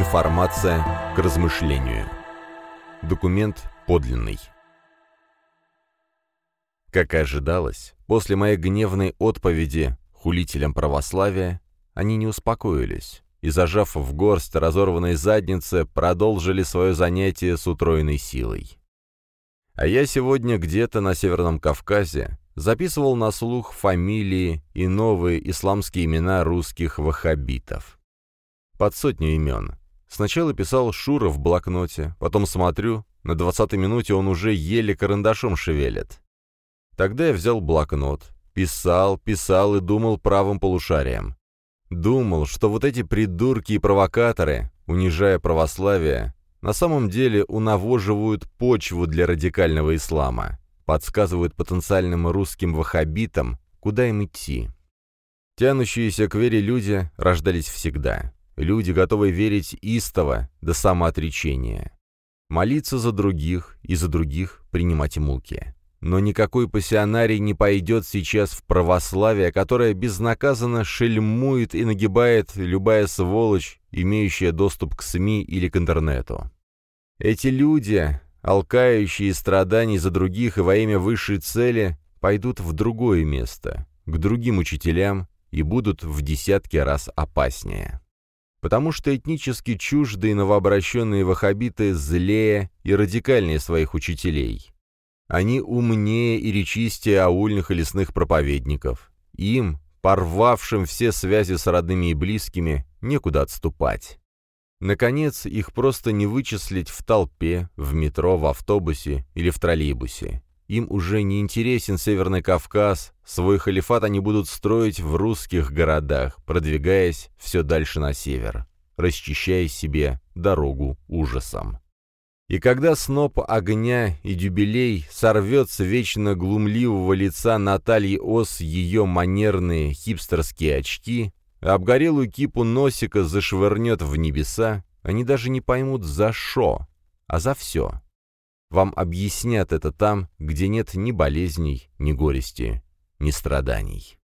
Информация к размышлению. Документ подлинный. Как и ожидалось, после моей гневной отповеди хулителям православия, они не успокоились и, зажав в горсть разорванной задницы, продолжили свое занятие с утроенной силой. А я сегодня где-то на Северном Кавказе записывал на слух фамилии и новые исламские имена русских ваххабитов. Под 100 имен. Сначала писал Шура в блокноте, потом смотрю, на 20-й минуте он уже еле карандашом шевелит. Тогда я взял блокнот, писал и думал правым полушарием. Думал, что вот эти придурки и провокаторы, унижая православие, на самом деле унавоживают почву для радикального ислама, подсказывают потенциальным русским ваххабитам, куда им идти. Тянущиеся к вере люди рождались всегда. Люди, готовые верить истово до самоотречения. Молиться за других и за других принимать муки. Но никакой пассионарий не пойдет сейчас в православие, которое безнаказанно шельмует и нагибает любая сволочь, имеющая доступ к СМИ или к интернету. Эти люди, алкающие страданий за других и во имя высшей цели, пойдут в другое место, к другим учителям и будут в десятки раз опаснее. Потому что этнически чуждые новообращенные ваххабиты злее и радикальнее своих учителей. Они умнее и речистее аульных и лесных проповедников. Им, порвавшим все связи с родными и близкими, некуда отступать. Наконец, их просто не вычислить в толпе, в метро, в автобусе или в троллейбусе. Им уже не интересен Северный Кавказ, свой халифат они будут строить в русских городах, продвигаясь все дальше на север, расчищая себе дорогу ужасом. И когда сноп огня и дюбелей сорвет с вечно глумливого лица Натальи Ос ее манерные хипстерские очки, а обгорелую кипу носика зашвырнет в небеса, они даже не поймут за шо, а за все. Вам объяснят это там, где нет ни болезней, ни горести, ни страданий.